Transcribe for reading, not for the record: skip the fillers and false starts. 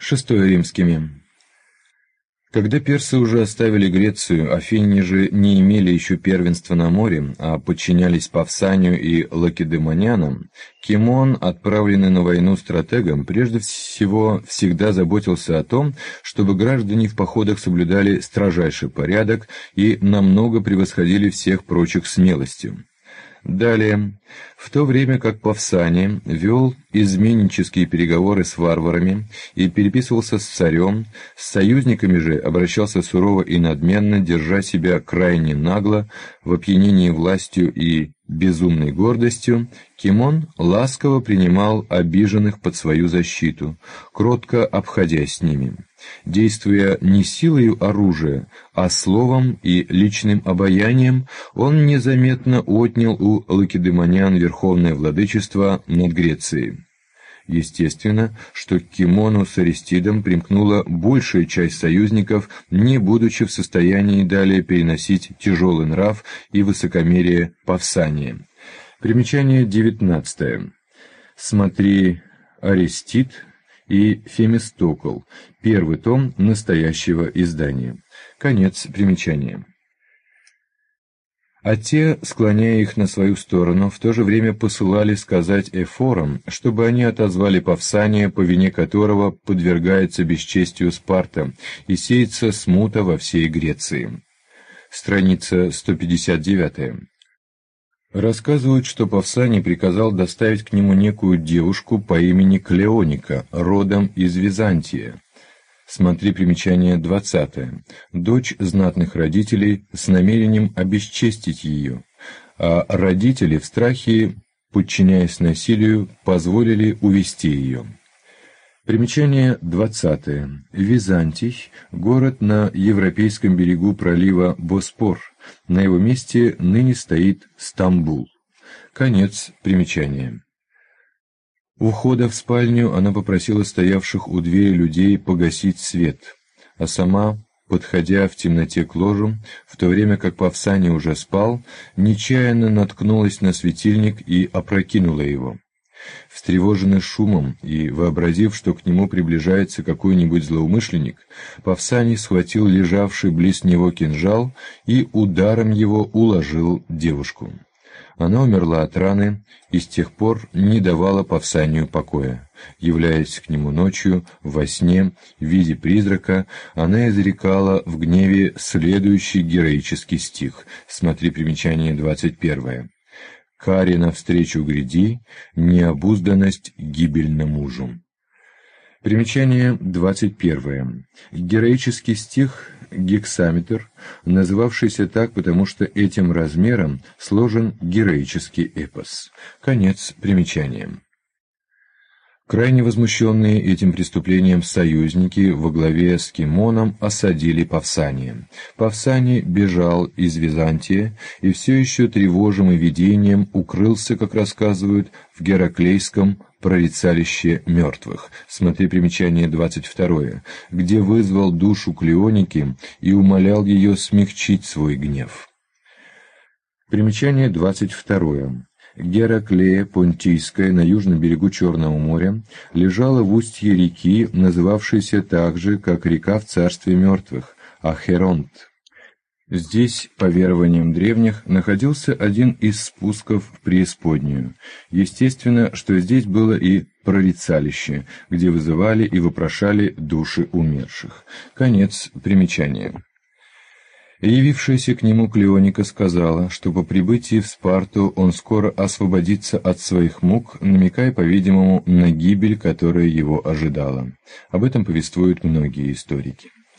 VI римскими. Когда персы уже оставили Грецию, афиняне же не имели еще первенства на море, а подчинялись Павсанию и лакедемонянам, Кимон, отправленный на войну стратегом, прежде всего всегда заботился о том, чтобы граждане в походах соблюдали строжайший порядок и намного превосходили всех прочих смелостью. Далее, в то время как Павсаний вел изменнические переговоры с варварами и переписывался с царем, с союзниками же обращался сурово и надменно, держа себя крайне нагло, в опьянении властью и безумной гордостью, Кимон ласково принимал обиженных под свою защиту, кротко обходясь с ними. Действуя не силою оружия, а словом и личным обаянием, он незаметно отнял у лакедемонян верховное владычество над Грецией. Естественно, что к Кимону с Аристидом примкнула большая часть союзников, не будучи в состоянии далее переносить тяжелый нрав и высокомерие Павсания. Примечание 19. Смотри Аристид и Фемистокл, первый том настоящего издания. Конец примечания. А те, склоняя их на свою сторону, в то же время посылали сказать эфорам, чтобы они отозвали Павсания, по вине которого подвергается бесчестию Спарта и сеется смута во всей Греции. Страница 159. Рассказывают, что Павсаний приказал доставить к нему некую девушку по имени Клеоника, родом из Византии. Смотри примечание 20. Дочь знатных родителей с намерением обесчестить ее, а родители в страхе, подчиняясь насилию, позволили увести ее. Примечание 20. Византий – город на европейском берегу пролива Боспор. На его месте ныне стоит Стамбул. Конец примечания. У входа в спальню она попросила стоявших у двери людей погасить свет, а сама, подходя в темноте к ложу, в то время как Павсаний уже спал, нечаянно наткнулась на светильник и опрокинула его. Встревоженный шумом и вообразив, что к нему приближается какой-нибудь злоумышленник, Павсаний схватил лежавший близ него кинжал и ударом его уложил девушку. Она умерла от раны и с тех пор не давала Павсанию покоя. Являясь к нему ночью, во сне, в виде призрака, она изрекала в гневе следующий героический стих. Смотри примечание 21. «Каре навстречу гряди, необузданность гибельна мужу». Примечание 21. Героический стих гексаметр, называвшийся так, потому что этим размером сложен героический эпос. Конец примечания. Крайне возмущенные этим преступлением союзники во главе с Кимоном осадили Павсания. Павсаний бежал из Византии и все еще тревожимый видением укрылся, как рассказывают, в Гераклейском прорицалище мертвых. Смотри примечание 22, где вызвал душу Клеоники и умолял ее смягчить свой гнев. Примечание 22. Гераклея Понтийская на южном берегу Черного моря лежала в устье реки, называвшейся так же, как река в царстве мертвых, Ахеронт. Здесь, по верованиям древних, находился один из спусков в преисподнюю. Естественно, что здесь было и прорицалище, где вызывали и вопрошали души умерших. Конец примечания. Явившаяся к нему Клеоника сказала, что по прибытии в Спарту он скоро освободится от своих мук, намекая, по-видимому, на гибель, которая его ожидала. Об этом повествуют многие историки.